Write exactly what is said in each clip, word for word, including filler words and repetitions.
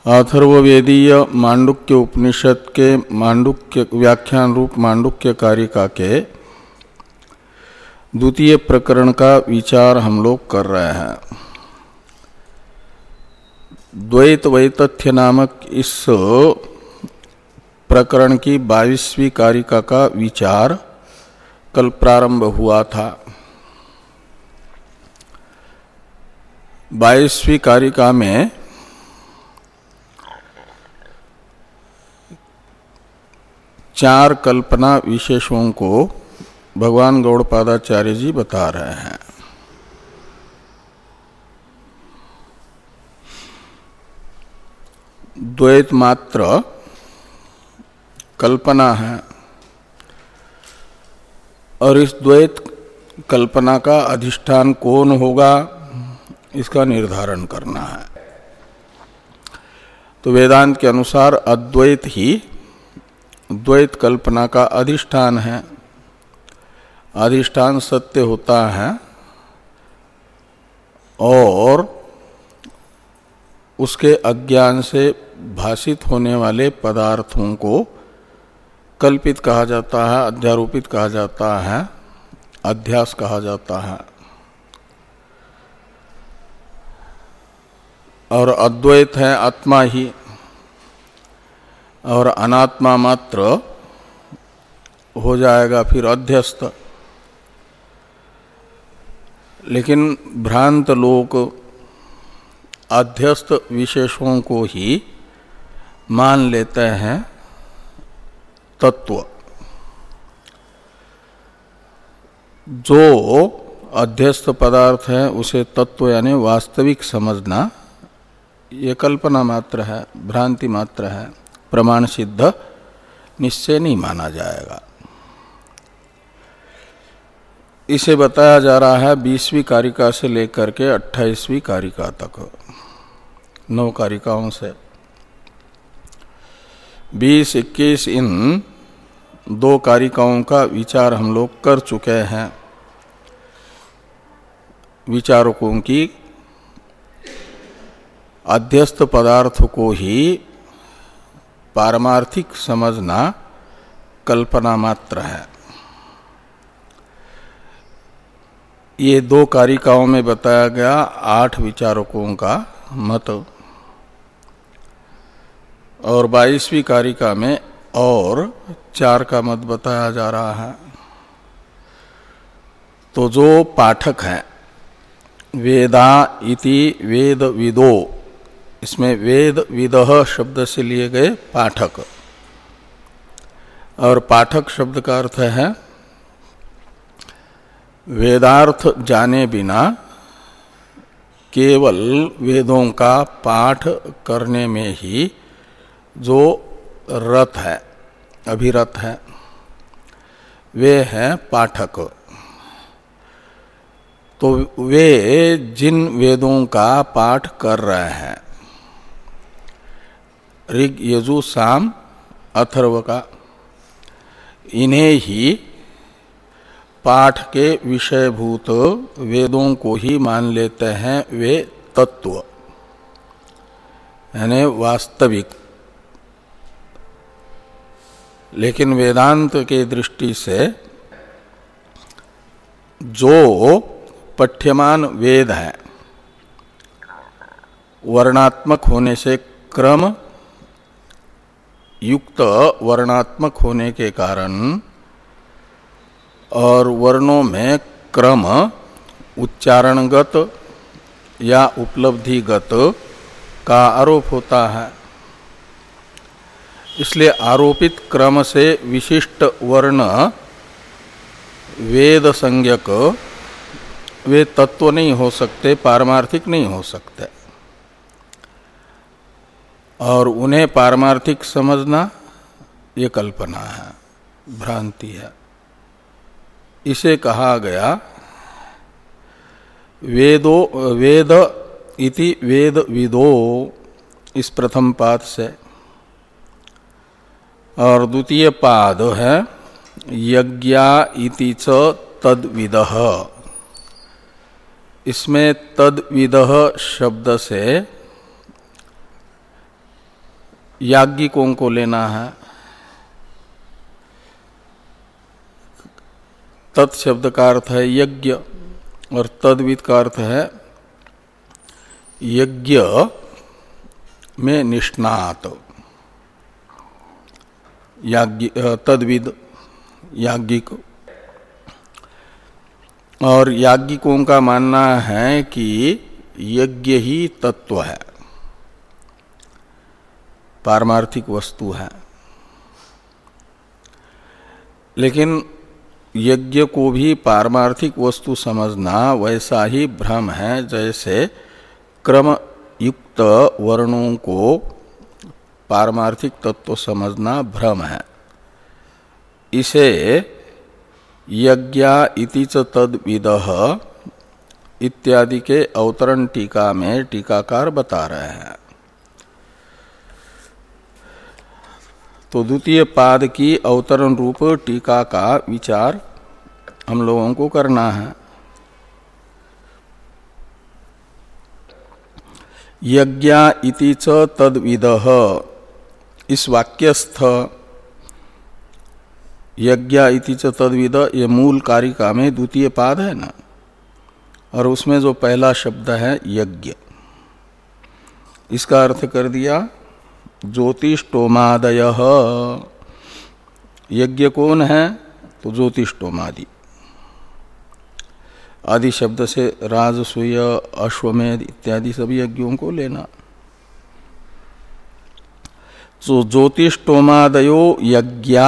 अथर्ववेदीय मांडुक्य उपनिषद के मांडुक्य व्याख्यान रूप मांडुक्य कारिका के द्वितीय प्रकरण का विचार हम लोग कर रहे हैं। द्वैत वैतथ्य नामक इस प्रकरण की बाईसवीं कारिका का विचार कल प्रारंभ हुआ था। बाईसवीं कारिका में चार कल्पना विशेषों को भगवान गौड़पादाचार्य जी बता रहे हैं। द्वैत मात्र कल्पना है और इस द्वैत कल्पना का अधिष्ठान कौन होगा इसका निर्धारण करना है। तो वेदांत के अनुसार अद्वैत ही द्वैत कल्पना का अधिष्ठान है। अधिष्ठान सत्य होता है और उसके अज्ञान से भाषित होने वाले पदार्थों को कल्पित कहा जाता है, अध्यारोपित कहा जाता है, अध्यास कहा जाता है। और अद्वैत है आत्मा ही और अनात्मा मात्र हो जाएगा फिर अध्यस्त। लेकिन भ्रांत लोग अध्यस्त विशेषों को ही मान लेते हैं तत्व। जो अध्यस्त पदार्थ है उसे तत्व यानी वास्तविक समझना ये कल्पना मात्र है, भ्रांति मात्र है, प्रमाण सिद्ध निश्चय नहीं माना जाएगा। इसे बताया जा रहा है बीसवीं कारिका से लेकर के अट्ठाईसवीं कारिका तक, नौ कारिकाओं से। बीस इक्कीस इन दो कारिकाओं का विचार हम लोग कर चुके हैं। विचारकों की अध्यस्त पदार्थ को ही पारमार्थिक समझना कल्पना मात्र है। ये दो कारिकाओं में बताया गया आठ विचारकों का मत और बाईसवीं कारिका में और चार का मत बताया जा रहा है। तो जो पाठक है वेदा इति वेद विदो, इसमें वेद विदः शब्द से लिए गए पाठक, और पाठक शब्द का अर्थ है वेदार्थ जाने बिना केवल वेदों का पाठ करने में ही जो रत है, अभिरत है, वे हैं पाठक। तो वे जिन वेदों का पाठ कर रहे हैं, ऋग यजु साम अथर्व का, इन्हें ही पाठ के विषयभूत वेदों को ही मान लेते हैं वे तत्व यानी वास्तविक। लेकिन वेदांत के दृष्टि से जो पठ्यमान वेद है वर्णात्मक होने से क्रम युक्त वर्णात्मक होने के कारण और वर्णों में क्रम उच्चारणगत या उपलब्धिगत का आरोप होता है। इसलिए आरोपित क्रम से विशिष्ट वर्ण वेद संज्ञक वे तत्व नहीं हो सकते, पारमार्थिक नहीं हो सकते। और उन्हें पारमार्थिक समझना ये कल्पना है, भ्रांति है। इसे कहा गया वेदो वेद इति वेद विदो, इस प्रथम पाद से। और द्वितीय पाद है यज्ञा इति च तद्विदः। इसमें तद्विदः शब्द से याज्ञिकों को लेना है। तत् शब्द का अर्थ है यज्ञ और तद्विद का अर्थ है यज्ञ में निष्णात। याज्ञ तद्विद याज्ञिक। और याज्ञिकों का मानना है कि यज्ञ ही तत्व है, पारमार्थिक वस्तु है। लेकिन यज्ञ को भी पारमार्थिक वस्तु समझना वैसा ही भ्रम है जैसे क्रम युक्त वर्णों को पारमार्थिक तत्व समझना भ्रम है। इसे यज्ञा इति च तद्विदः इत्यादि के अवतरण टीका में टीकाकार बता रहे हैं। तो द्वितीय पाद की अवतरण रूप टीका का विचार हम लोगों को करना है। यज्ञा इति च तद्विदः, इस वाक्यस्थ यज्ञा इति च तद्विद ये मूल कारिका में द्वितीय पाद है ना, और उसमें जो पहला शब्द है यज्ञ, इसका अर्थ कर दिया ज्योतिष्टोमादयः। यज्ञ कौन है? तो ज्योतिष्टोमादि। आदि शब्द से राजसूय अश्वमेध इत्यादि सभी यज्ञों को लेना। तो ज्योतिष्टोमादयो यज्ञा,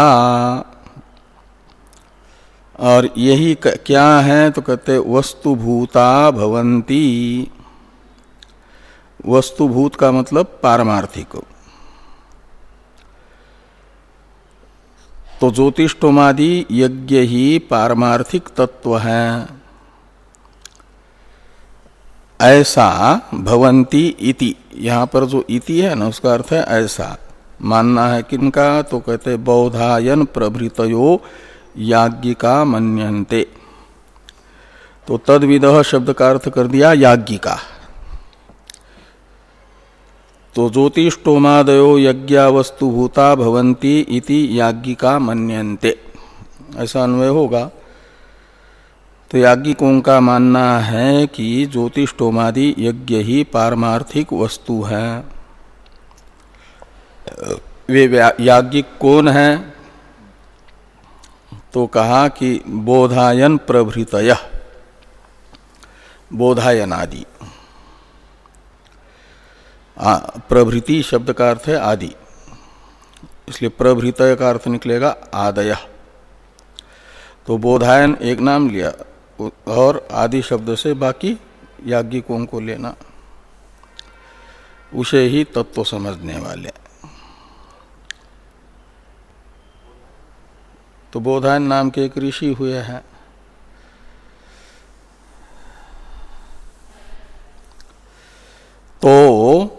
और यही क्या है? तो कहते वस्तुभूता भवन्ति। वस्तुभूत का मतलब पारमार्थिक। तो ज्योतिष्टोमादि यज्ञ ही पारमार्थिक तत्व है, ऐसा भवन्ति इति। यहां पर जो इति है ना, उसका अर्थ है ऐसा मानना है। किनका? तो कहते बौधायन प्रभृतयो याज्ञिका मन्यन्ते। तो तद्विदः शब्द का अर्थ कर दिया याज्ञिका। तो ज्योतिष्टोमादयो यज्ञा वस्तुभूता भवन्ति इति याज्ञिका मन्यन्ते, ऐसा अन्वय होगा। तो याज्ञिकों का मानना है कि ज्योतिष्टोमादि यज्ञ ही पारमार्थिक वस्तु है। वे याज्ञिक कौन है? तो कहा कि बोधायन प्रभृतयः, बोधायन आदि। प्रभृति शब्द का अर्थ है आदि, इसलिए प्रभृतय का अर्थ निकलेगा आदय। तो बोधायन एक नाम लिया और आदि शब्द से बाकी याज्ञिकों को लेना, उसे ही तत्व समझने वाले। तो बोधायन नाम के एक ऋषि हुए हैं। तो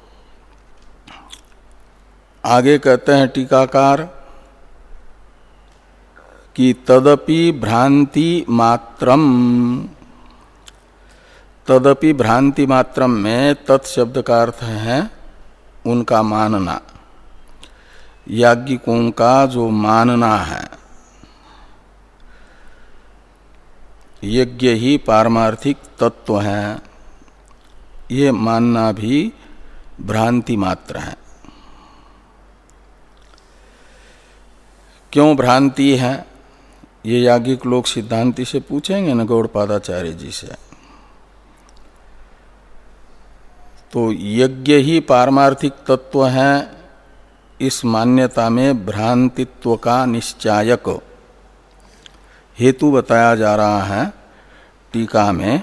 आगे कहते हैं टीकाकार कि तदपि भ्रांति मात्रम। तदपि भ्रांति मात्रम में तत्शब्द का अर्थ है उनका मानना, याज्ञिकों का जो मानना है यज्ञ ही पारमार्थिक तत्व है, ये मानना भी भ्रांति मात्र है। क्यों भ्रांति है? ये याज्ञिक लोग सिद्धांति से पूछेंगे न, गौड़पादाचार्य जी से। तो यज्ञ ही पारमार्थिक तत्व है, इस मान्यता में भ्रांतित्व का निश्चायक हेतु बताया जा रहा है टीका में।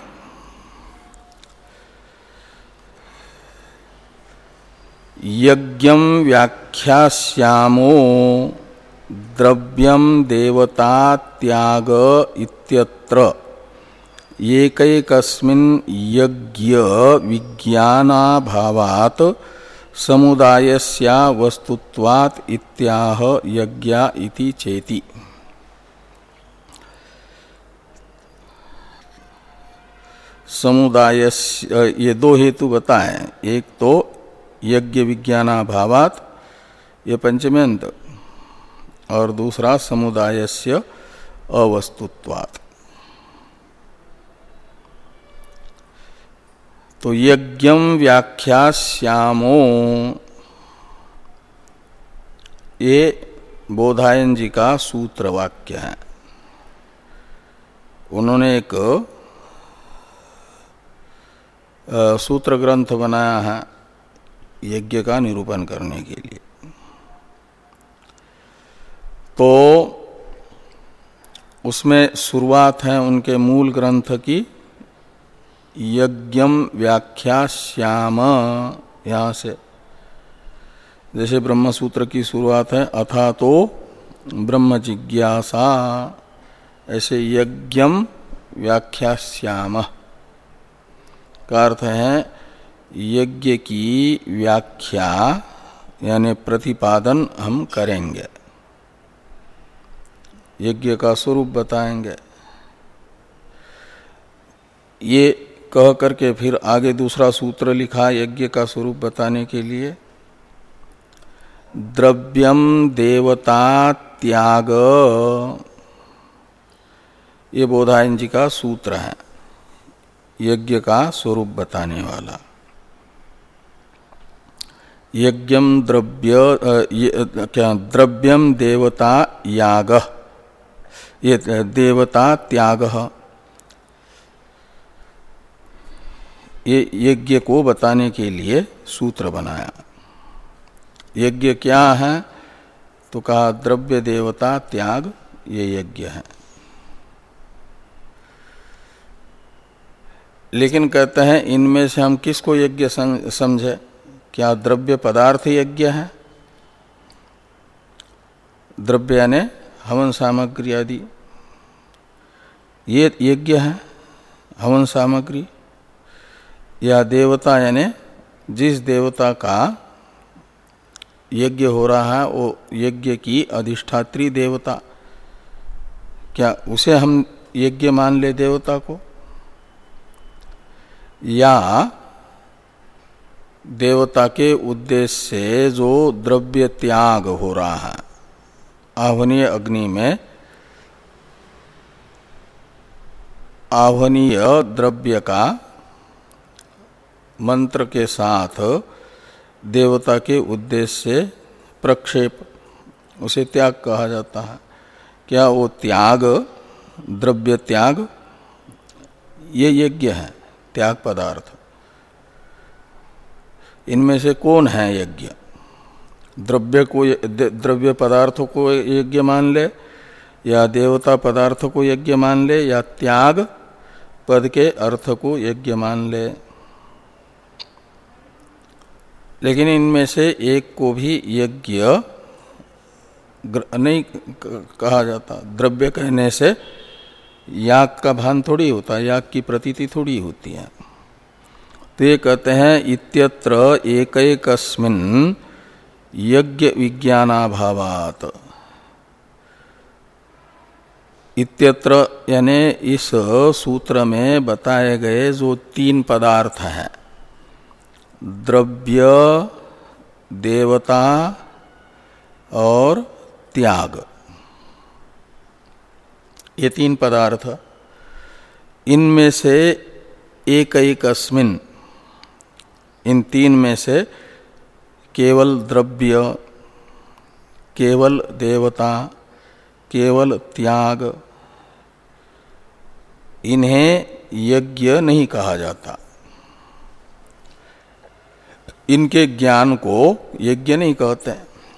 यज्ञं व्याख्यास्यामो द्रव्यम देवता त्याग इत्यत्र एकैकस्मिन् यज्ञ विज्ञानाभावात् समुदायस्या वस्तुत्वात् इत्याह यज्ञा इति चेति। समुदायस्य, ये दो हेतु बताएं। एक तो यज्ञ विज्ञानाभावात् ये पंचम्यंत, और दूसरा समुदायस्य अवस्तुत्वात्। तो यज्ञम व्याख्यास्यामो, ये बोधायन जी का सूत्र वाक्य है। उन्होंने एक सूत्र ग्रंथ बनाया है यज्ञ का निरूपण करने के लिए। तो उसमें शुरुआत है उनके मूल ग्रंथ की, यज्ञम व्याख्यास्याम, यहाँ से। जैसे ब्रह्म सूत्र की शुरुआत है अथा तो ब्रह्म जिज्ञासा, ऐसे यज्ञम व्याख्यास्याम का अर्थ है यज्ञ की व्याख्या यानी प्रतिपादन हम करेंगे, यज्ञ का स्वरूप बताएंगे। ये कह करके फिर आगे दूसरा सूत्र लिखा यज्ञ का स्वरूप बताने के लिए, द्रव्यम देवता त्याग, ये बोधायन जी का सूत्र है यज्ञ का स्वरूप बताने वाला। यज्ञम द्रव्य क्या द्रव्यम देवता याग, ये देवता त्याग, ये यज्ञ को बताने के लिए सूत्र बनाया। यज्ञ क्या है तो कहा द्रव्य देवता त्याग, ये यज्ञ है। लेकिन कहते हैं इनमें से हम किसको यज्ञ समझे? क्या द्रव्य पदार्थ यज्ञ है? द्रव्य यानी हवन सामग्री आदि, ये यज्ञ है हवन सामग्री, या देवता यानी जिस देवता का यज्ञ हो रहा है वो यज्ञ की अधिष्ठात्री देवता, क्या उसे हम यज्ञ मान ले देवता को? या देवता के उद्देश्य से जो द्रव्य त्याग हो रहा है आह्वनीय अग्नि में, आह्वनीय द्रव्य का मंत्र के साथ देवता के उद्देश्य से प्रक्षेप, उसे त्याग कहा जाता है। क्या वो त्याग, द्रव्य त्याग, ये यज्ञ है, त्याग पदार्थ। इनमें से कौन है यज्ञ? द्रव्य को, द्रव्य पदार्थों को यज्ञ मान ले, या देवता पदार्थ को यज्ञ मान ले, या त्याग पद के अर्थ को यज्ञ मान ले। लेकिन इनमें से एक को भी यज्ञ नहीं कहा जाता। द्रव्य कहने से याग का भान थोड़ी होता, याग की प्रतीति थोड़ी होती है। तो ये कहते हैं इत्यत्र एकैकस्मिन् यज्ञ विज्ञानाभावात्, इत्यत्र यानी इस सूत्र में बताए गए जो तीन पदार्थ हैं, द्रव्य, देवता और त्याग, ये तीन पदार्थ, इनमें से एकैकस्मिन्, इन तीन में से केवल द्रव्य, केवल देवता, केवल त्याग, इन्हें यज्ञ नहीं कहा जाता। इनके ज्ञान को यज्ञ नहीं कहते।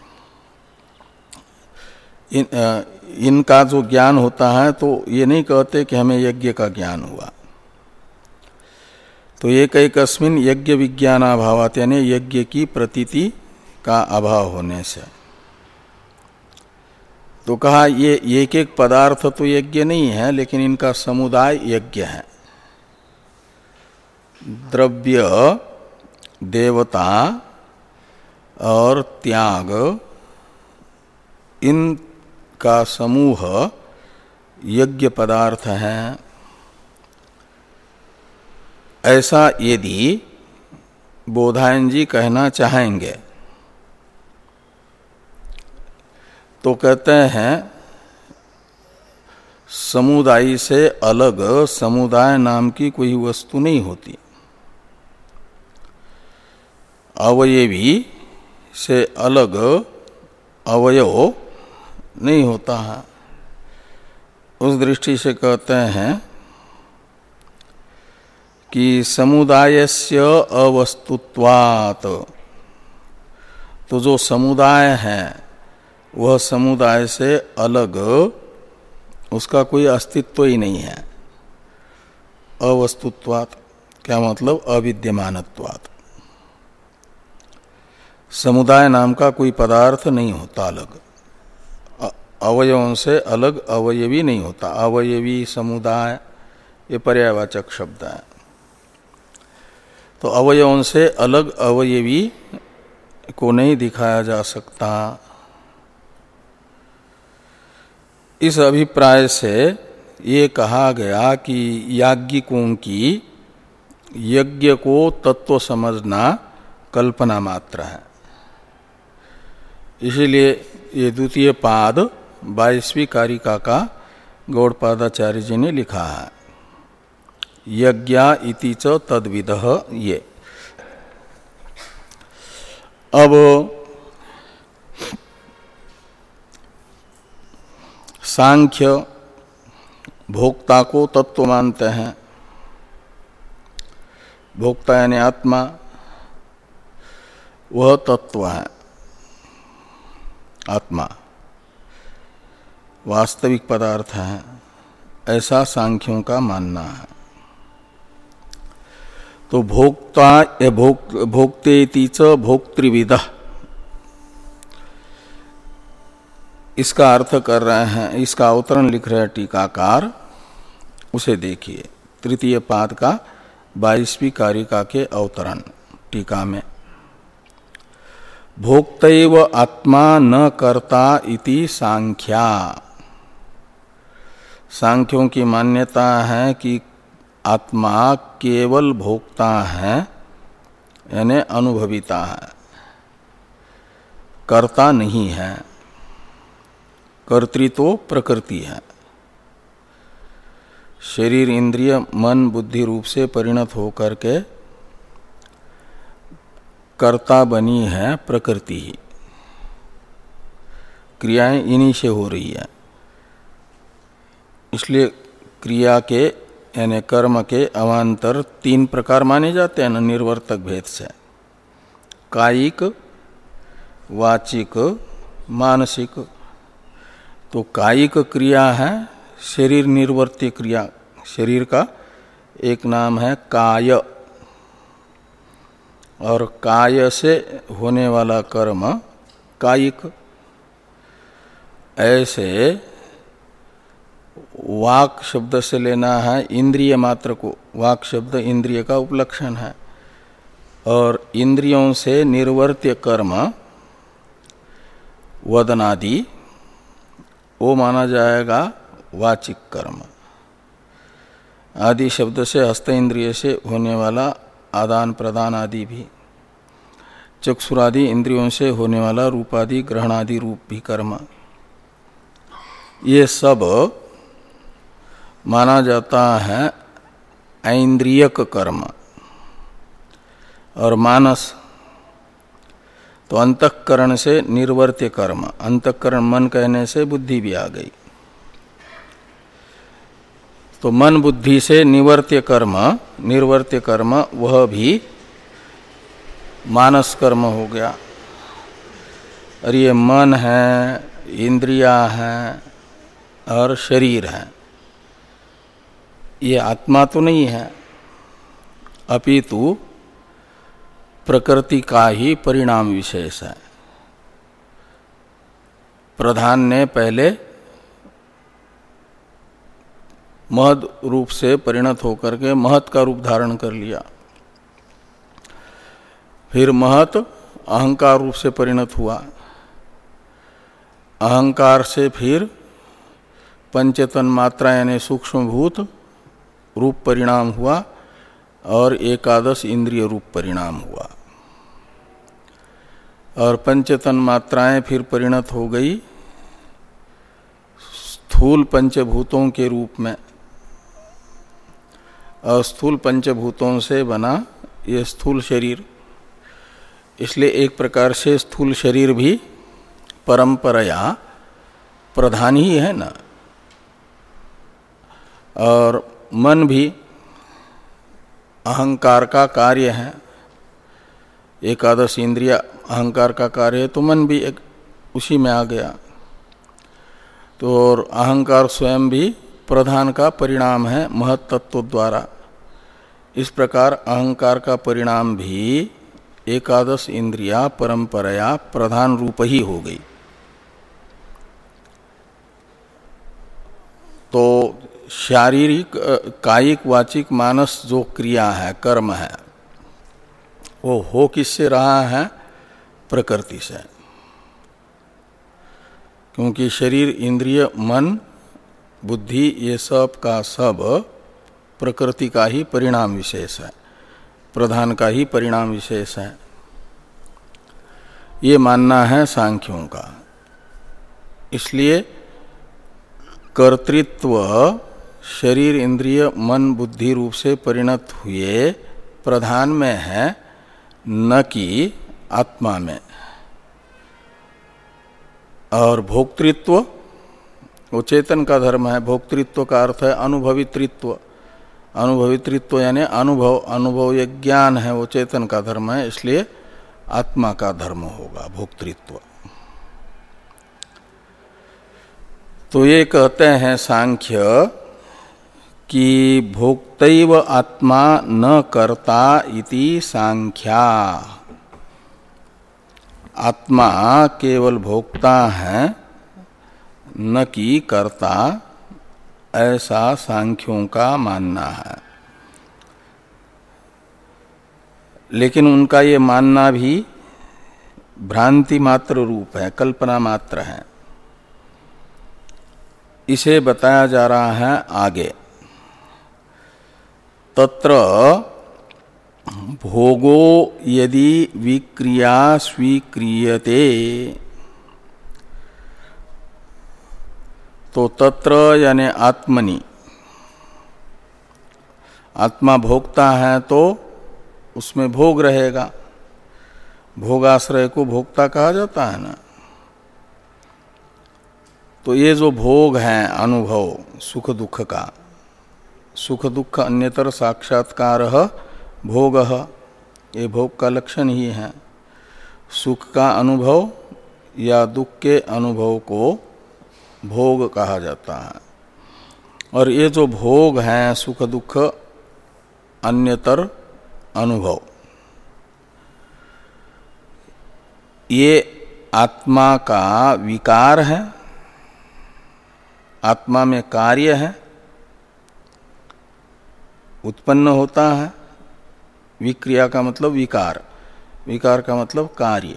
इन, इनका जो ज्ञान होता है तो ये नहीं कहते कि हमें यज्ञ का ज्ञान हुआ। तो एकैकस्मिन् यज्ञ विज्ञानाभावात्, यानी यज्ञ की प्रतीति का अभाव होने से। तो कहा ये एक एक पदार्थ तो यज्ञ नहीं है, लेकिन इनका समुदाय यज्ञ है। द्रव्य, देवता और त्याग, इनका समूह यज्ञ पदार्थ है। ऐसा यदि बोधायन जी कहना चाहेंगे तो कहते हैं समुदाय से अलग समुदाय नाम की कोई वस्तु नहीं होती, अवयवी से अलग अवयव नहीं होता है। उस दृष्टि से कहते हैं कि समुदायस्य अवस्तुत्वात्, तो जो समुदाय है वह समुदाय से अलग उसका कोई अस्तित्व ही नहीं है। अवस्तुत्वात् क्या मतलब? अविद्यमानत्वात्। समुदाय नाम का कोई पदार्थ नहीं होता अलग, अवयवों से अलग अवयवी नहीं होता। अवयवी समुदाय ये पर्यायवाचक शब्द है। तो अवयवों से अलग अवयवी को नहीं दिखाया जा सकता। इस अभिप्राय से ये कहा गया कि याज्ञिकों की यज्ञ को तत्व समझना कल्पना मात्र है। इसीलिए ये द्वितीय पाद बाईसवीं कारिका का गौड़पादाचार्य जी ने लिखा है, यज्ञा इति च तद्विदः। ये अब सांख्य भोक्ता को तत्व मानते हैं। भोक्ता यानी आत्मा, वह तत्व है। आत्मा वास्तविक पदार्थ है, ऐसा सांख्यों का मानना है। तो भोक्ता या भोक, भोक्तेति च भोक्तृविदः, इसका अर्थ कर रहे हैं, इसका अवतरण लिख रहे हैं टीकाकार। उसे देखिए, तृतीय पाद का बाईसवीं कारिका के अवतरण टीका में। भोक्तैव आत्मा न कर्ता इति सांख्या। सांख्यों की मान्यता है कि आत्मा केवल भोक्ता है, यानी अनुभविता है, कर्ता नहीं है। कर्तृ तो प्रकृति है। शरीर इंद्रिय मन बुद्धि रूप से परिणत होकर के कर्ता बनी है प्रकृति ही। क्रियाएं इन्हीं से हो रही है। इसलिए क्रिया के यानी कर्म के अवान्तर तीन प्रकार माने जाते हैं न, निर्वर्तक भेद से। कायिक, वाचिक, मानसिक। तो कायिक क्रिया है शरीर निर्वर्त्य क्रिया। शरीर का एक नाम है काय, और काय से होने वाला कर्म कायिक। ऐसे वाक शब्द से लेना है इंद्रिय मात्र को। वाक शब्द इंद्रिय का उपलक्षण है, और इंद्रियों से निर्वर्त्य कर्म वदनादि वो माना जाएगा वाचिक कर्म। आदि शब्द से हस्त इंद्रिय से होने वाला आदान प्रदान आदि भी। चक्षुरादि इंद्रियों से होने वाला रूपादि ग्रहणादि रूप भी कर्म, ये सब माना जाता है ऐन्द्रियक कर्म। और मानस तो अंतःकरण से निर्वर्त्य कर्म। अंतःकरण मन कहने से बुद्धि भी आ गई। तो मन बुद्धि से निवर्त्य कर्म, निर्वर्त्य कर्म वह भी मानस कर्म हो गया। और ये मन है, इंद्रिया है और शरीर है, ये आत्मा तो नहीं है, अपितु प्रकृति का ही परिणाम विशेष है। प्रधान ने पहले महद रूप से परिणत होकर के महत का रूप धारण कर लिया, फिर महत अहंकार रूप से परिणत हुआ, अहंकार से फिर पंचतन मात्रा यानी सूक्ष्म भूत रूप परिणाम हुआ, और एकादश इंद्रिय रूप परिणाम हुआ। और पंचतन मात्राएं फिर परिणत हो गई स्थूल पंचभूतों के रूप में, और स्थूल पंचभूतों से बना ये स्थूल शरीर, इसलिए एक प्रकार से स्थूल शरीर भी परंपराया प्रधान ही है ना। और मन भी अहंकार का कार्य है, एकादश इंद्रिय अहंकार का कार्य है, तो मन भी एक उसी में आ गया। तो और अहंकार स्वयं भी प्रधान का परिणाम है महत तत्व द्वारा। इस प्रकार अहंकार का परिणाम भी एकादश इंद्रिया परंपराया प्रधान रूप ही हो गई। तो शारीरिक कायिक वाचिक मानस जो क्रिया है, कर्म है, वो हो किससे रहा है? प्रकृति से। क्योंकि शरीर, इंद्रिय, मन, बुद्धि ये सब का सब प्रकृति का ही परिणाम विशेष है, प्रधान का ही परिणाम विशेष है। ये मानना है सांख्यों का। इसलिए कर्तृत्व शरीर, इंद्रिय, मन, बुद्धि रूप से परिणत हुए प्रधान में है, न कि आत्मा में। और भोक्तृत्व वो चेतन का धर्म है। भोक्तृत्व का अर्थ है अनुभवित्रित्व। अनुभवित्रित्व यानी अनुभव, अनुभव ये ज्ञान है, वो चेतन का धर्म है, इसलिए आत्मा का धर्म होगा भोक्तृत्व। तो ये कहते हैं सांख्य कि भोक्तैव आत्मा न कर्ता इति सांख्या। आत्मा केवल भोक्ता है, न कि कर्ता, ऐसा सांख्यों का मानना है। लेकिन उनका ये मानना भी भ्रांति मात्र रूप है, कल्पना मात्र है। इसे बताया जा रहा है आगे। तत्र भोगो यदि विक्रिया स्वीक्रियते, तो तत्र यानी आत्मनि, आत्मा भोगता है तो उसमें भोग रहेगा। भोगाश्रय को भोक्ता कहा जाता है ना। तो ये जो भोग है, अनुभव सुख दुख का, सुख दुख अन्यतर साक्षात्कार भोग, ये भोग का लक्षण ही है। सुख का अनुभव या दुख के अनुभव को भोग कहा जाता है। और ये जो भोग हैं, सुख दुख अन्यतर अनुभव, ये आत्मा का विकार है, आत्मा में कार्य है, उत्पन्न होता है। विक्रिया का मतलब विकार, विकार का मतलब कार्य।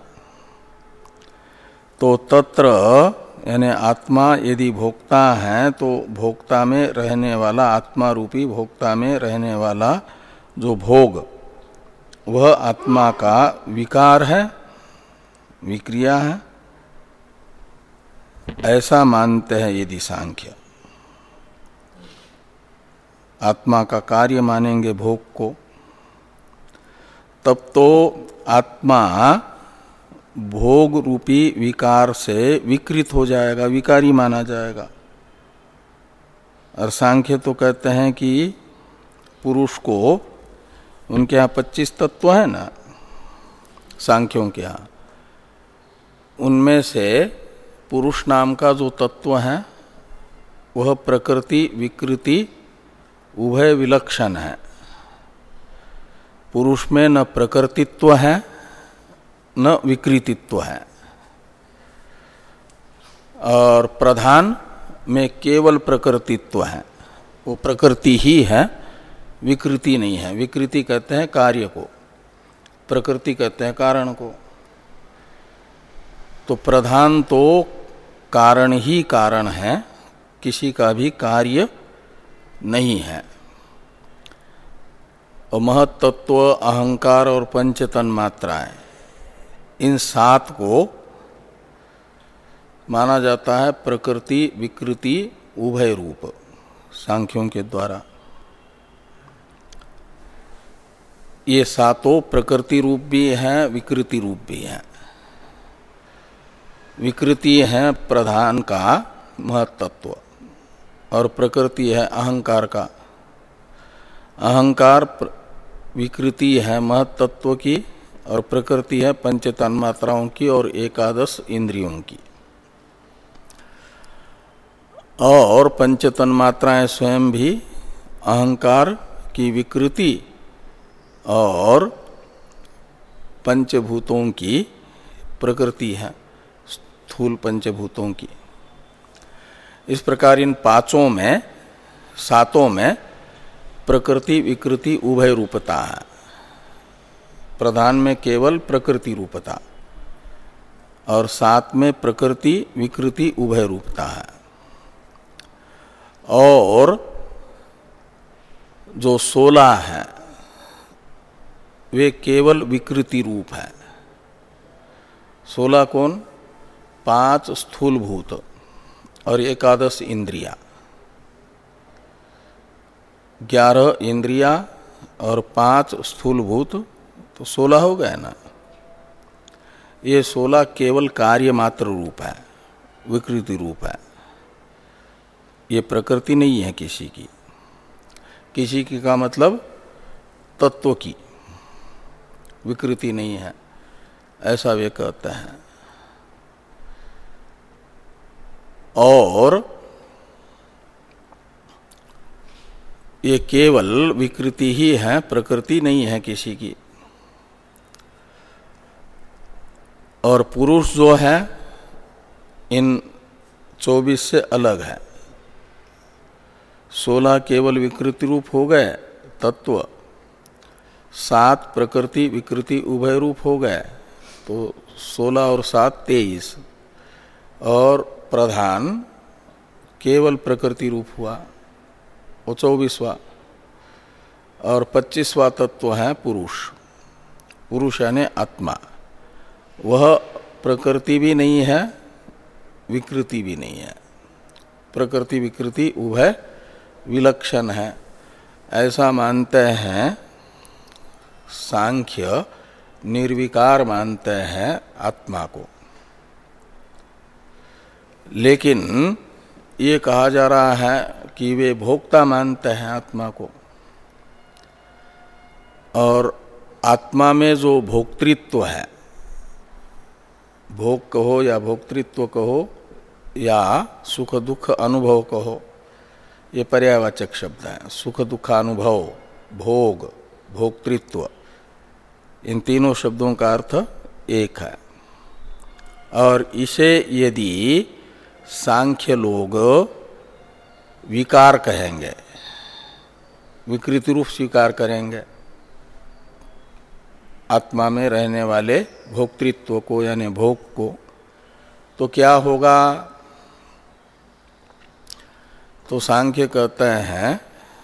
तो तत्र यानी आत्मा यदि भोक्ता है, तो भोक्ता में रहने वाला, आत्मा रूपी भोक्ता में रहने वाला जो भोग, वह आत्मा का विकार है, विक्रिया है, ऐसा मानते हैं यदि सांख्य। आत्मा का कार्य मानेंगे भोग को, तब तो आत्मा भोग रूपी विकार से विकृत हो जाएगा, विकारी माना जाएगा। और सांख्य तो कहते हैं कि पुरुष को, उनके यहाँ पच्चीस तत्व है ना सांख्यों के यहाँ, उनमें से पुरुष नाम का जो तत्व है वह प्रकृति विकृति उभय विलक्षण है। पुरुष में न प्रकृतित्व है न विकृतित्व है, और प्रधान में केवल प्रकृतित्व है, वो प्रकृति ही है, विकृति नहीं है। विकृति कहते हैं कार्य को, प्रकृति कहते हैं कारण को। तो प्रधान तो कारण ही कारण है, किसी का भी कार्य नहीं है। और महत्तत्व, अहंकार और पंचतन मात्राएं, इन सात को माना जाता है प्रकृति विकृति उभय रूप सांख्यों के द्वारा। ये सातों प्रकृति रूप भी हैं, विकृति रूप भी हैं। विकृति है प्रधान का महत्त्व और प्रकृति है अहंकार का। अहंकार विकृति है महत्त्व की और प्रकृति है पंच तन्मात्राओं की और एकादश इंद्रियों की। और पंच तन्मात्राएं स्वयं भी अहंकार की विकृति और पंचभूतों की प्रकृति है, स्थूल पंचभूतों की। इस प्रकार इन पांचों में, सातों में प्रकृति विकृति उभय रूपता है। प्रधान में केवल प्रकृति रूपता और सात में प्रकृति विकृति उभय रूपता है। और जो सोलह है वे केवल विकृति रूप है। सोलह कौन? पांच स्थूल भूत और एकादश इंद्रिया। ग्यारह इंद्रिया और पांच स्थूल भूत तो सोलह हो गए ना। ये सोलह केवल कार्य मात्र रूप है, विकृति रूप है। ये प्रकृति नहीं है किसी की। किसी की का मतलब तत्व की विकृति नहीं है, ऐसा वे कहते हैं। और ये केवल विकृति ही है, प्रकृति नहीं है किसी की। और पुरुष जो है इन चौबीस से अलग है। सोलह केवल विकृति रूप हो गए तत्व, सात प्रकृति विकृति उभय रूप हो गए, तो सोलह और सात तेईस। और प्रधान केवल प्रकृति रूप हुआ, वो चौबीसवा। और पच्चीसवा तत्व है पुरुष। पुरुष यानी आत्मा। वह प्रकृति भी नहीं है, विकृति भी नहीं है। प्रकृति विकृति उभय विलक्षण है, ऐसा मानते हैं सांख्य। निर्विकार मानते हैं आत्मा को। लेकिन ये कहा जा रहा है कि वे भोक्ता मानते हैं आत्मा को। और आत्मा में जो भोक्तृत्व है, भोग कहो या भोक्तृत्व कहो या सुख दुख अनुभव कहो, ये पर्यायवाचक शब्द है। सुख दुखानुभव, भोग, भोक्तृत्व, इन तीनों शब्दों का अर्थ एक है। और इसे यदि सांख्य लोग विकार कहेंगे, विकृति रूप स्वीकार करेंगे आत्मा में रहने वाले भोक्तृत्व को यानी भोग को, तो क्या होगा? तो सांख्य कहते हैं,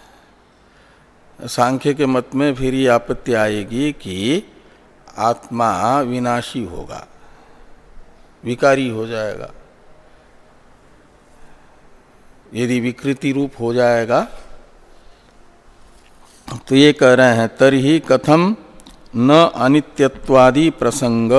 सांख्य के मत में फिर ये आपत्ति आएगी कि आत्मा विनाशी होगा, विकारी हो जाएगा। यदि विकृति रूप हो जाएगा तो ये कह रहे हैं तर्हि कथम न अनित्यत्वादि प्रसंग।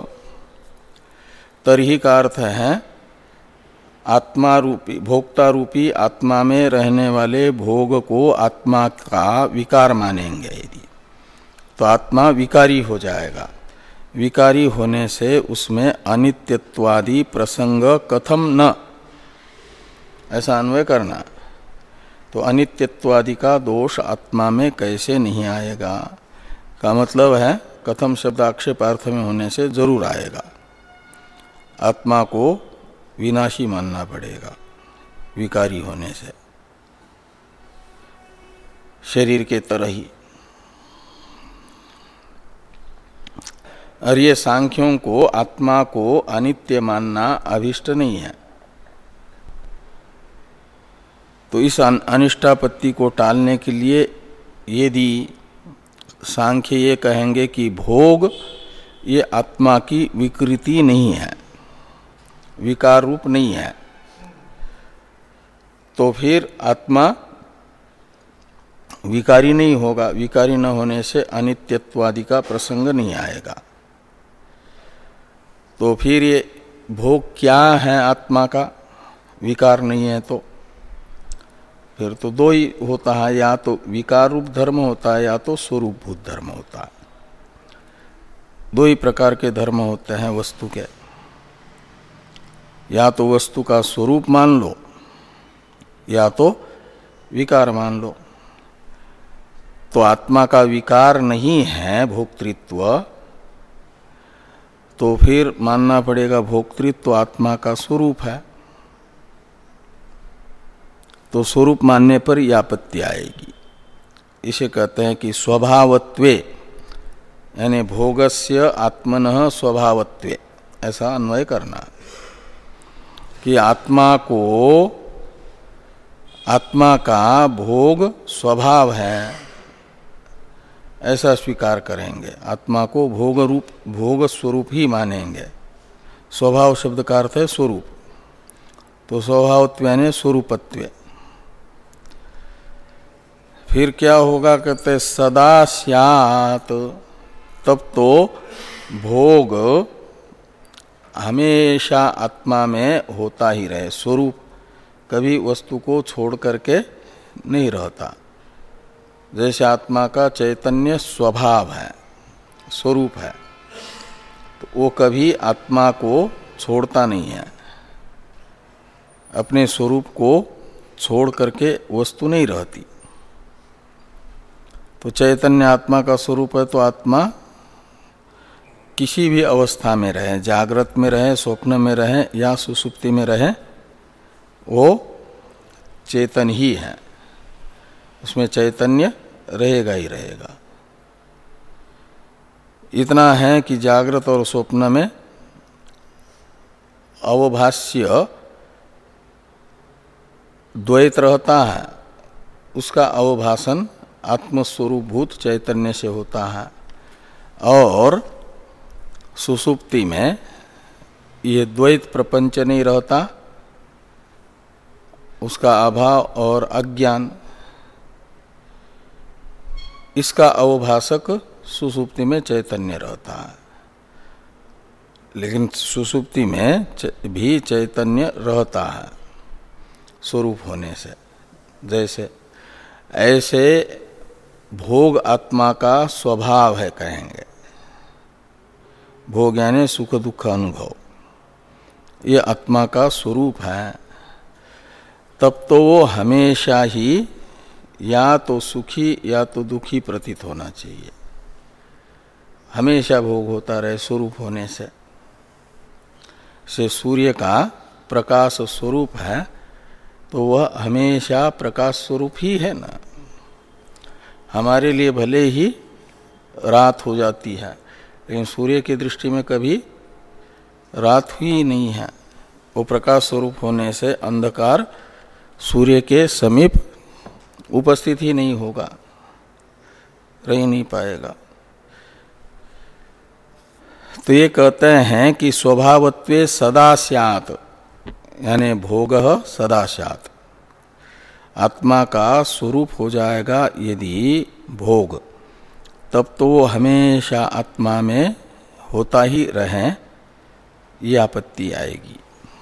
तर्हि का अर्थ है आत्मा रूपी, भोक्ता रूपी आत्मा में रहने वाले भोग को आत्मा का विकार मानेंगे यदि, तो आत्मा विकारी हो जाएगा। विकारी होने से उसमें अनित्यत्वादि प्रसंग कथम न, ऐसा अन्वय करना। तो अनित्यत्वादि का दोष आत्मा में कैसे नहीं आएगा का मतलब है कथम शब्द आक्षेपार्थ में होने से जरूर आएगा। आत्मा को विनाशी मानना पड़ेगा विकारी होने से, शरीर के तरह ही। और ये सांख्यों को आत्मा को अनित्य मानना अभिष्ट नहीं है। तो इस अनिष्टापत्ति को टालने के लिए यदि सांख्य ये कहेंगे कि भोग ये आत्मा की विकृति नहीं है, विकार रूप नहीं है, तो फिर आत्मा विकारी नहीं होगा। विकारी न होने से अनित्यत्वादि का प्रसंग नहीं आएगा। तो फिर ये भोग क्या है आत्मा का, विकार नहीं है तो फिर तो दो ही होता है, या तो विकार रूप धर्म होता है या तो स्वरूप भूत धर्म होता है। दो ही प्रकार के धर्म होते हैं वस्तु के, या तो वस्तु का स्वरूप मान लो या तो विकार मान लो। तो आत्मा का विकार नहीं है भोक्तृत्व, तो फिर मानना पड़ेगा भोक्तृत्व आत्मा का स्वरूप है। तो स्वरूप मानने पर यह आपत्ति आएगी। इसे कहते हैं कि स्वभावत्वे, यानी भोगस्य आत्मनः स्वभावत्वे, ऐसा अन्वय करना कि आत्मा को, आत्मा का भोग स्वभाव है ऐसा स्वीकार करेंगे। आत्मा को भोग रूप, भोग स्वरूप ही मानेंगे। स्वभाव शब्द का अर्थ है स्वरूप, तो स्वभावत्व यानी स्वरूपत्व। फिर क्या होगा, कहते सदा स्यात्, तब तो भोग हमेशा आत्मा में होता ही रहे। स्वरूप कभी वस्तु को छोड़ करके नहीं रहता। जैसे आत्मा का चैतन्य स्वभाव है, स्वरूप है, तो वो कभी आत्मा को छोड़ता नहीं है। अपने स्वरूप को छोड़ करके वस्तु नहीं रहती। तो चैतन्य आत्मा का स्वरूप है, तो आत्मा किसी भी अवस्था में रहे, जागृत में रहे, स्वप्न में रहे या सुसुप्ति में रहे, वो चेतन ही है। उसमें चैतन्य रहेगा ही रहेगा। इतना है कि जागृत और स्वप्न में अवभाष्य द्वैत रहता है, उसका अवभाषण आत्मस्वरूपभूत चैतन्य से होता है। और सुसुप्ति में ये द्वैत प्रपंच नहीं रहता, उसका अभाव और अज्ञान, इसका अवभाषक सुसुप्ति में चैतन्य रहता है। लेकिन सुसुप्ति में भी चैतन्य रहता है स्वरूप होने से। जैसे ऐसे भोग आत्मा का स्वभाव है कहेंगे। भोग यानी सुख दुख अनुभव, ये आत्मा का स्वरूप है। तब तो वो हमेशा ही या तो सुखी या तो दुखी प्रतीत होना चाहिए। हमेशा भोग होता रहे स्वरूप होने से। से सूर्य का प्रकाश स्वरूप है, तो वह हमेशा प्रकाश स्वरूप ही है ना। हमारे लिए भले ही रात हो जाती है, लेकिन सूर्य की दृष्टि में कभी रात ही नहीं है। वो प्रकाश स्वरूप होने से अंधकार सूर्य के समीप उपस्थित ही नहीं होगा, रह नहीं पाएगा। तो ये कहते हैं कि स्वभावत्वे सदा स्यात्, यानी भोगः सदा स्यात्, आत्मा का स्वरूप हो जाएगा यदि भोग, तब तो वो हमेशा आत्मा में होता ही रहे, ये आपत्ति आएगी।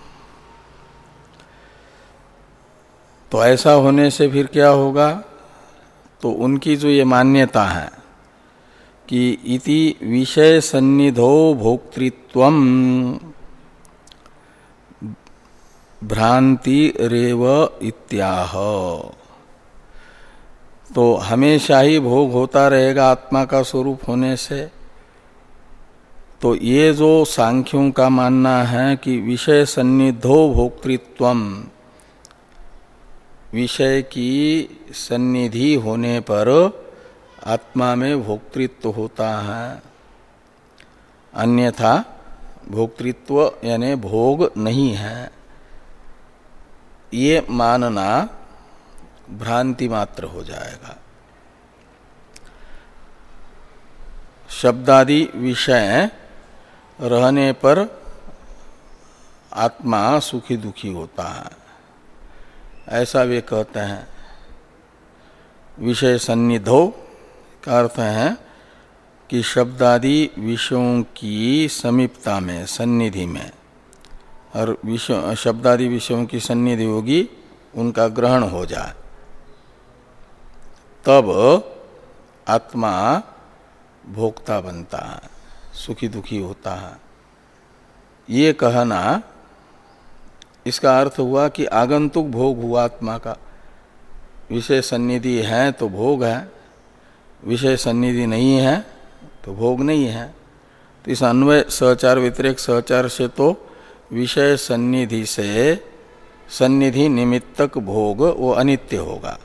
तो ऐसा होने से फिर क्या होगा, तो उनकी जो ये मान्यता है कि इति विषय सन्निधो भोक्तृत्वम भ्रांति रेव इत्याह, तो हमेशा ही भोग होता रहेगा आत्मा का स्वरूप होने से। तो ये जो सांख्यों का मानना है कि विषय सन्निधो भोक्तृत्वम, विषय की सन्निधि होने पर आत्मा में भोक्तृत्व होता है, अन्यथा भोक्तृत्व यानी भोग नहीं है, ये मानना भ्रांति मात्र हो जाएगा। शब्दादि विषय रहने पर आत्मा सुखी दुखी होता है, ऐसा वे कहते हैं। विषय सन्निधो का अर्थ है कि शब्दादि विषयों की समीपता में, सन्निधि में, और विषय शब्दादि विषयों की सन्निधि होगी, उनका ग्रहण हो जाए, तब आत्मा भोक्ता बनता है, सुखी दुखी होता है। ये कहना, इसका अर्थ हुआ कि आगंतुक भोग हुआ आत्मा का। विषय सन्निधि है तो भोग है, विषय सन्निधि नहीं है तो भोग नहीं है। तो इस अन्वय सहचार व्यतिरेक सहचार से तो विषय सन्निधि से सन्निधि निमित्तक भोग वो अनित्य होगा,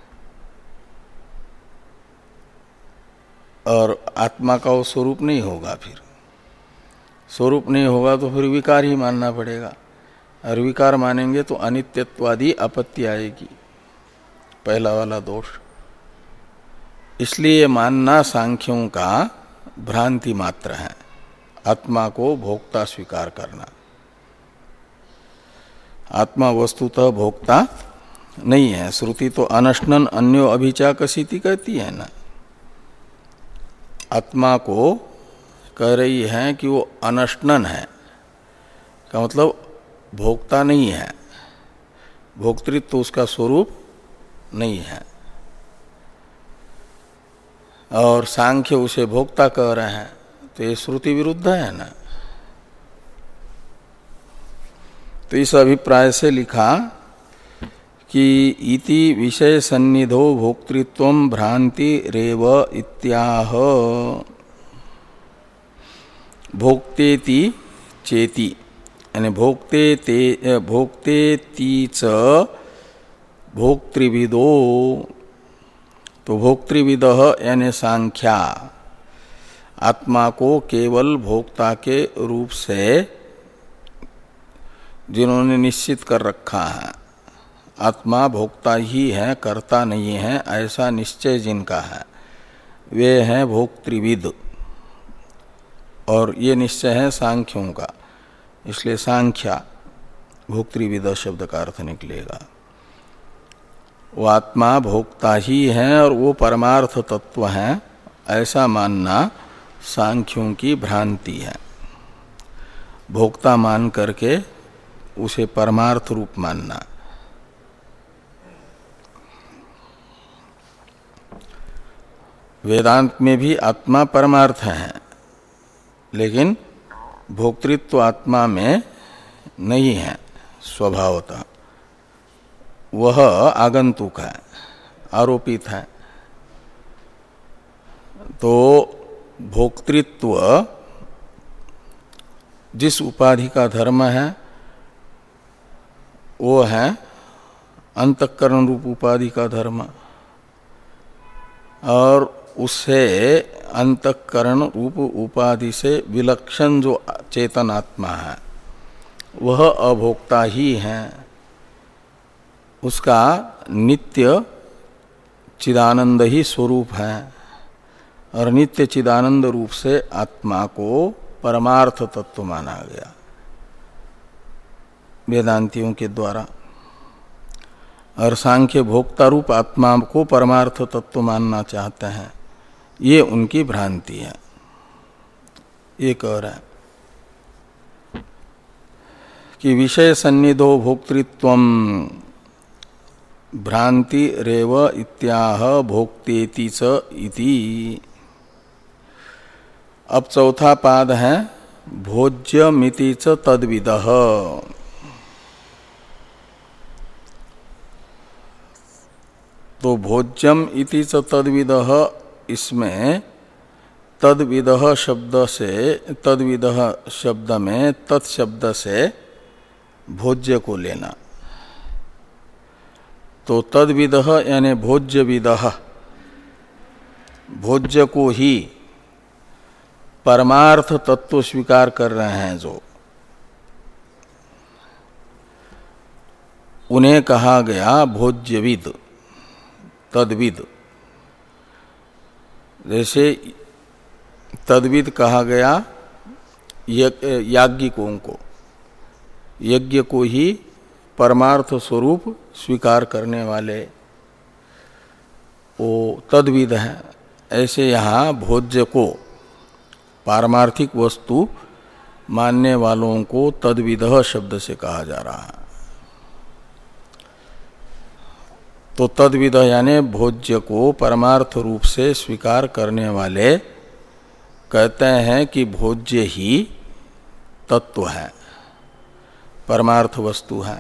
और आत्मा का वो स्वरूप नहीं होगा। फिर स्वरूप नहीं होगा तो फिर विकार ही मानना पड़ेगा, और विकार मानेंगे तो अनित्यत्वादि आपत्ति आएगी, पहला वाला दोष। इसलिए मानना सांख्यों का भ्रांति मात्र है, आत्मा को भोक्ता स्वीकार करना। आत्मा वस्तुतः भोक्ता नहीं है। श्रुति तो अनशनन अन्यो अभिचाकसीति कहती है ना, आत्मा को कह रही है कि वो अनशनन है, का मतलब भोक्ता नहीं है, भोक्तृत्व तो उसका स्वरूप नहीं है। और सांख्य उसे भोक्ता कह रहे हैं, तो ये श्रुति विरुद्ध है ना। तो इस अभिप्राय से लिखा कि इति विषय सन्निधो भोक्तृत्वं भ्रांति रेव इत्याह भोक्तेति चेति, यानी भोक्ते ते भोक्तेति च भोक्तृविदो। तो भोक्तृविदः यानी सांख्या आत्मा को केवल भोक्ता के रूप से जिन्होंने निश्चित कर रखा है, आत्मा भोक्ता ही है, कर्ता नहीं है, ऐसा निश्चय जिनका है, वे हैं भोक्तृविद। और ये निश्चय है सांख्यों का, इसलिए सांख्या भोक्तृविद शब्द का अर्थ निकलेगा। वो आत्मा भोक्ता ही है और वो परमार्थ तत्व है, ऐसा मानना सांख्यों की भ्रांति है। भोक्ता मान करके उसे परमार्थ रूप मानना। वेदांत में भी आत्मा परमार्थ है, लेकिन भोक्तृत्व आत्मा में नहीं है स्वभावतः, वह आगंतुक है, आरोपित है। तो भोक्तृत्व जिस उपाधि का धर्म है वो है अंतःकरण रूप उपाधि का धर्म, और उससे अंतःकरण रूप उपाधि से विलक्षण जो चेतन आत्मा है वह अभोक्ता ही है। उसका नित्य चिदानंद ही स्वरूप है, और नित्य चिदानंद रूप से आत्मा को परमार्थ तत्व माना गया वेदांतियों के द्वारा। और सांख्य भोक्ता रूप आत्मा को परमार्थ तत्व मानना चाहते हैं, ये उनकी भ्रांति है। ये कह रहा है कि विषय सन्निधो भोक्तृत्वम भ्रांति रेव इत्याह भोक्तेति च इति। अब चौथा पाद है भोज्यमिति च तद्विदः। तो भोज्यम इति च तद्विदः, इसमें तद्विदः शब्द से, तद्विदः शब्द में तत्शब्द से भोज्य को लेना। तो तद्विदः यानी भोज्यविदः, भोज्य को ही परमार्थ तत्व स्वीकार कर रहे हैं जो, उन्हें कहा गया भोज्यविद, तद्विद। जैसे तद्विद कहा गया याज्ञिकों को, यज्ञ को ही परमार्थ स्वरूप स्वीकार करने वाले वो तद्विद हैं। ऐसे यहाँ भोज्य को पारमार्थिक वस्तु मानने वालों को तद्विदः शब्द से कहा जा रहा है। तो तद्विदः यानी भोज्य को परमार्थ रूप से स्वीकार करने वाले कहते हैं कि भोज्य ही तत्व है, परमार्थ वस्तु है।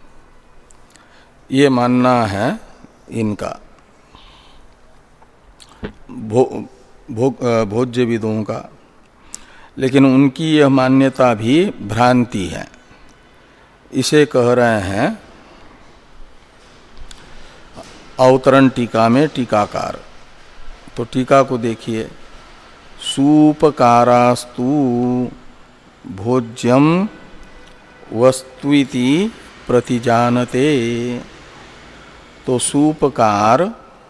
ये मानना है इनका भो, भो, भोज्यविदों का। लेकिन उनकी यह मान्यता भी भ्रांति है। इसे कह रहे हैं अवतरण टीका में टीकाकार। तो टीका को देखिए, सूपकारास्तु भोज्यम वस्तुइति प्रतिजानते। तो सूपकार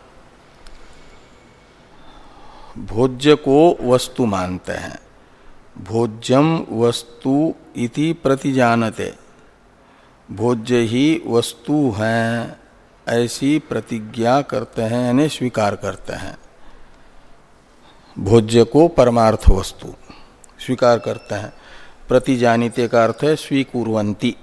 भोज्य को वस्तु मानते हैं, भोज्यम वस्तु इति प्रतिजानते, भोज्य ही वस्तु है ऐसी प्रतिज्ञा करते हैं, यानी स्वीकार करते हैं। भोज्य को परमार्थ वस्तु स्वीकार करते हैं। प्रतिजानिते का अर्थ है स्वीकुर्वन्ति।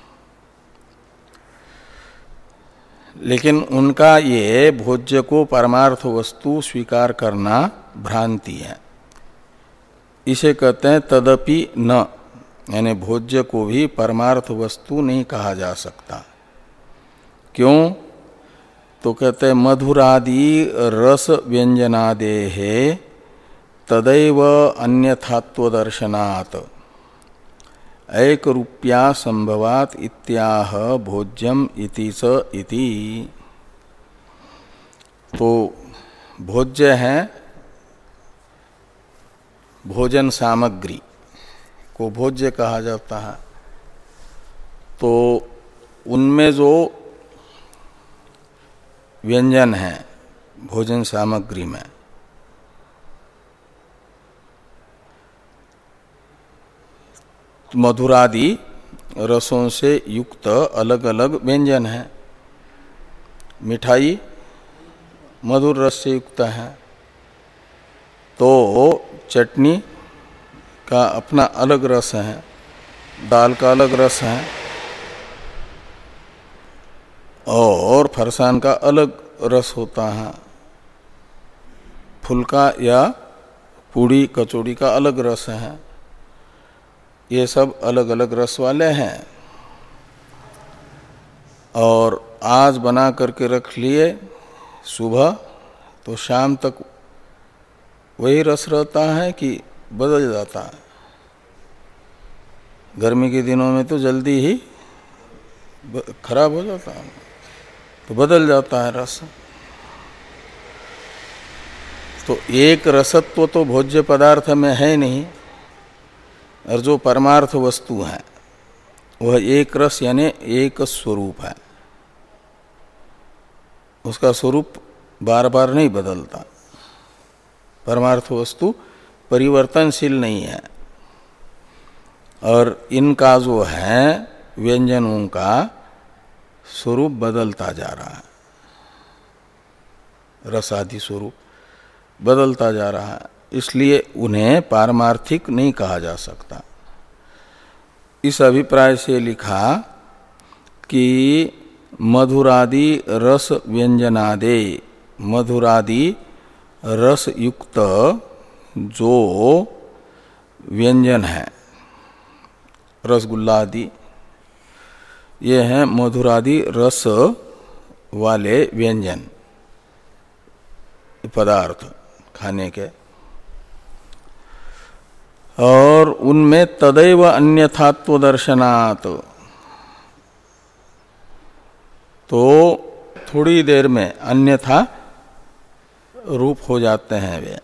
लेकिन उनका ये भोज्य को परमार्थ वस्तु स्वीकार करना भ्रांति है। इसे कहते हैं तदपि न, यानी भोज्य को भी परमार्थ वस्तु नहीं कहा जा सकता। क्यों? तो कहते हैं मधुरादि रस व्यंजनादेः तदैव अन्यथात्व दर्शनात् एक रूप्या संभवात इत्याह भोज्यम इति स इति। तो भोज्य है भोजन सामग्री को भोज्य कहा जाता है। तो उनमें जो व्यंजन है भोजन सामग्री में, मधुरादि रसों से युक्त अलग अलग व्यंजन है। मिठाई मधुर रस से युक्त है, तो चटनी का अपना अलग रस है, दाल का अलग रस है, और फरसान का अलग रस होता है, फुल्का या पूड़ी कचौड़ी का अलग रस है। ये सब अलग अलग रस वाले हैं। और आज बना करके रख लिए सुबह, तो शाम तक वही रस रहता है कि बदल जाता है? गर्मी के दिनों में तो जल्दी ही खराब हो जाता है, तो बदल जाता है रस। तो एक रसत्व तो भोज्य पदार्थ में है नहीं, और जो परमार्थ वस्तु है वह एक रस यानी एक स्वरूप है। उसका स्वरूप बार बार नहीं बदलता। परमार्थ वस्तु परिवर्तनशील नहीं है। और इनका जो है व्यंजनों का स्वरूप बदलता जा रहा है, रसादि स्वरूप बदलता जा रहा है। इसलिए उन्हें पारमार्थिक नहीं कहा जा सकता। इस अभिप्राय से लिखा कि मधुरादि रस व्यंजनादे, मधुरादि रस युक्त जो व्यंजन है, रसगुल्ला आदि, ये हैं मधुरादि रस वाले व्यंजन पदार्थ खाने के। और उनमें तदैव अन्यथात्व दर्शनात्, तो थोड़ी देर में अन्यथा रूप हो जाते हैं वे।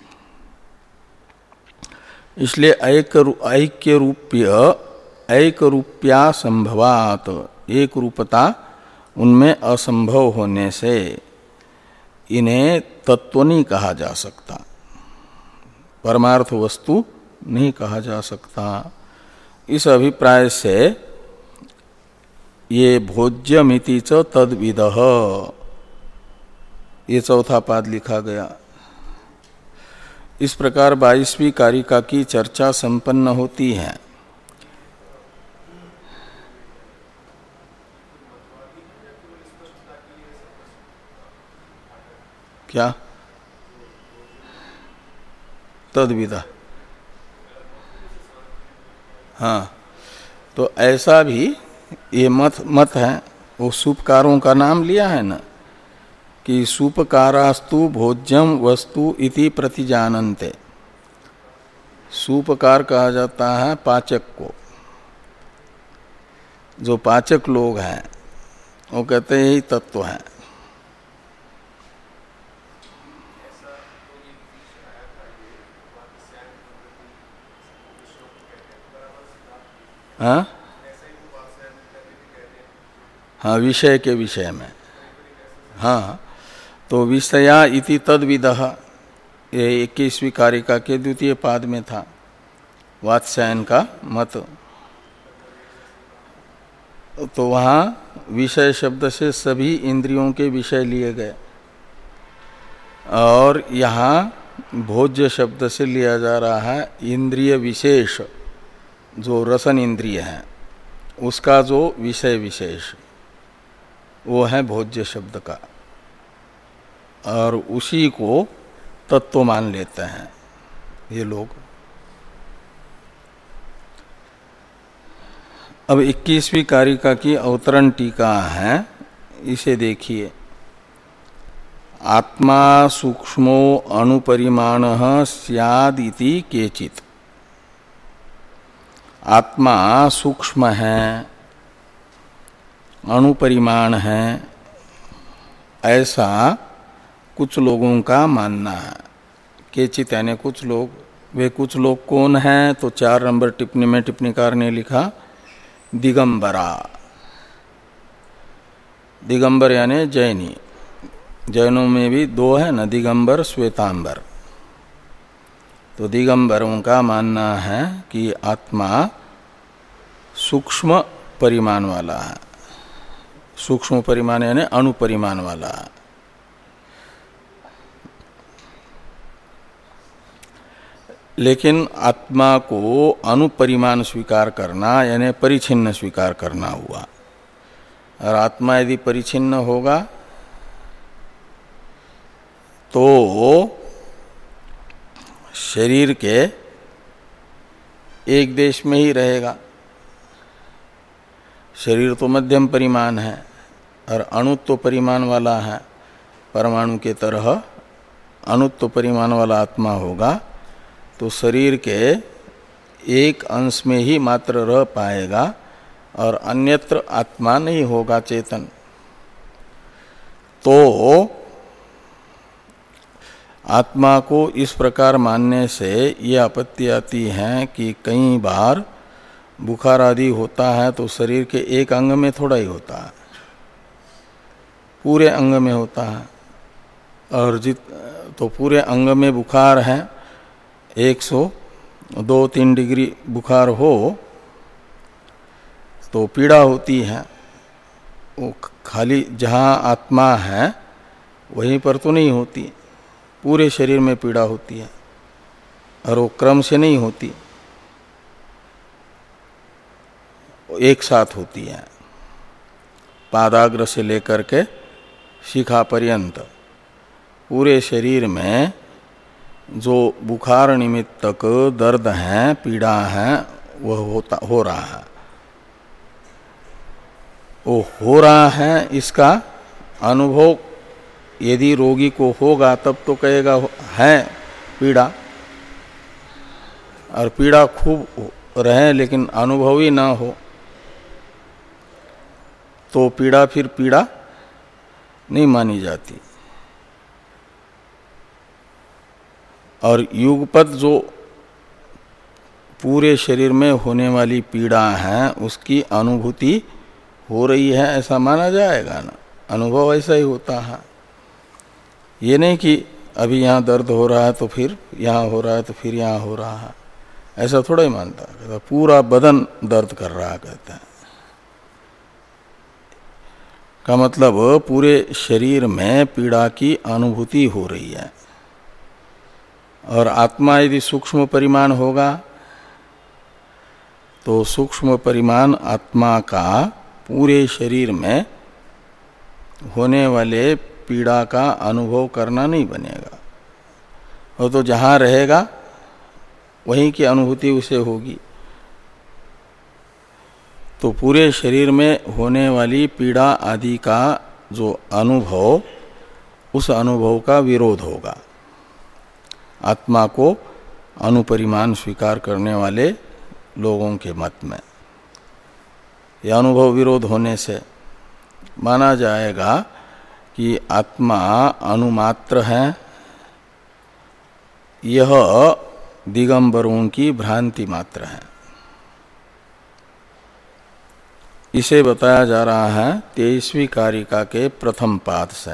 इसलिए ऐक्य रूप्य एक रूप्या संभवात, एक रूपता उनमें असंभव होने से इन्हें तत्व नहीं कहा जा सकता, परमार्थ वस्तु नहीं कहा जा सकता। इस अभिप्राय से ये भोज्यमिति च तद्विदः, ये चौथा पाद लिखा गया। इस प्रकार बाईसवीं कारिका की चर्चा संपन्न होती है। क्या तद्विदा? हाँ, तो ऐसा भी ये मत मत है। वो सूपकारों का नाम लिया है ना कि सूपकारास्तु भोज्यम वस्तु इति प्रतिजानन्ते। सूपकार कहा जाता है पाचक को। जो पाचक लोग हैं वो कहते हैं यही तत्व है। हाँ हाँ, विषय के विषय में। हाँ, तो विषया इति तद्विदः, ये इक्कीसवीं कारिका के द्वितीय पाद में था वात्स्यायन का मत। तो वहाँ विषय शब्द से सभी इंद्रियों के विषय लिए गए, और यहाँ भोज्य शब्द से लिया जा रहा है इंद्रिय विशेष, जो रसन इंद्रिय है उसका जो विषय विशेष, वो है भोज्य शब्द का, और उसी को तत्व मान लेते हैं ये लोग। अब इक्कीसवीं कारिका की अवतरण टीका है, इसे देखिए। आत्मा सूक्ष्मो अणुपरिमाणः स्यादिति केचित्। आत्मा सूक्ष्म है, अणुपरिमाण है, ऐसा कुछ लोगों का मानना है। केचित यानी कुछ लोग। वे कुछ लोग कौन हैं? तो चार नंबर टिप्पणी में टिप्पणीकार ने लिखा दिगंबरा। दिगंबर यानी जैनी। जैनों में भी दो है न, दिगंबर श्वेतांबर। तो दिगंबरों का मानना है कि आत्मा सूक्ष्म परिमाण वाला है। सूक्ष्म परिमाण यानी अणुपरिमाण वाला है। लेकिन आत्मा को अणुपरिमाण स्वीकार करना यानी परिच्छिन्न स्वीकार करना हुआ। और आत्मा यदि परिच्छिन्न होगा तो शरीर के एक देश में ही रहेगा। शरीर तो मध्यम परिमाण है और अणुत्व परिमाण वाला है। परमाणु के तरह अणुत्व परिमाण वाला आत्मा होगा तो शरीर के एक अंश में ही मात्र रह पाएगा और अन्यत्र आत्मा नहीं होगा चेतन। तो आत्मा को इस प्रकार मानने से ये आपत्ति आती है कि कई बार बुखार आदि होता है तो शरीर के एक अंग में थोड़ा ही होता है, पूरे अंग में होता है। और जित तो पूरे अंग में बुखार है, एक सौ दो तीन डिग्री बुखार हो तो पीड़ा होती है। वो खाली जहाँ आत्मा है वहीं पर तो नहीं होती, पूरे शरीर में पीड़ा होती है और वो क्रम से नहीं होती, एक साथ होती है। पादाग्र से लेकर के शिखा पर्यंत पूरे शरीर में जो बुखार निमित्तक दर्द है, पीड़ा है, वह होता हो रहा है। वो हो रहा है, इसका अनुभव यदि रोगी को होगा तब तो कहेगा है पीड़ा। और पीड़ा खूब रहे लेकिन अनुभव ही ना हो तो पीड़ा फिर पीड़ा नहीं मानी जाती। और युगपत जो पूरे शरीर में होने वाली पीड़ा है उसकी अनुभूति हो रही है ऐसा माना जाएगा ना, अनुभव ऐसा ही होता है। ये नहीं कि अभी यहाँ दर्द हो रहा है तो फिर यहाँ हो रहा है तो फिर यहाँ हो रहा है, ऐसा थोड़ा ही मानता है। पूरा बदन दर्द कर रहा कहते हैं। का मतलब पूरे शरीर में पीड़ा की अनुभूति हो रही है। और आत्मा यदि सूक्ष्म परिमाण होगा तो सूक्ष्म परिमाण आत्मा का पूरे शरीर में होने वाले पीड़ा का अनुभव करना नहीं बनेगा। वो तो जहाँ रहेगा वहीं की अनुभूति उसे होगी। तो पूरे शरीर में होने वाली पीड़ा आदि का जो अनुभव, उस अनुभव का विरोध होगा आत्मा को अनुपरिमाण स्वीकार करने वाले लोगों के मत में। यह अनुभव विरोध होने से माना जाएगा कि आत्मा अनुमात्र है, यह दिगंबरों की भ्रांति मात्र है। इसे बताया जा रहा है तेईसवीं कारिका के प्रथम पाद से।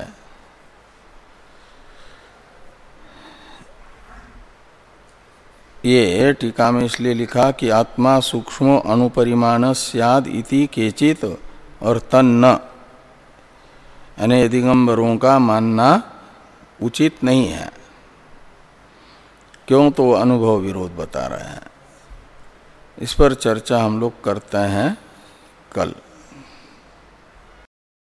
ये टीका में इसलिए लिखा कि आत्मा सूक्ष्म अनुपरिमाण स्याद इति केचित और तन्न, यानी दिगंबरों का मानना उचित नहीं है। क्यों? तो अनुभव विरोध बता रहे हैं। इस पर चर्चा हम लोग करते हैं कल।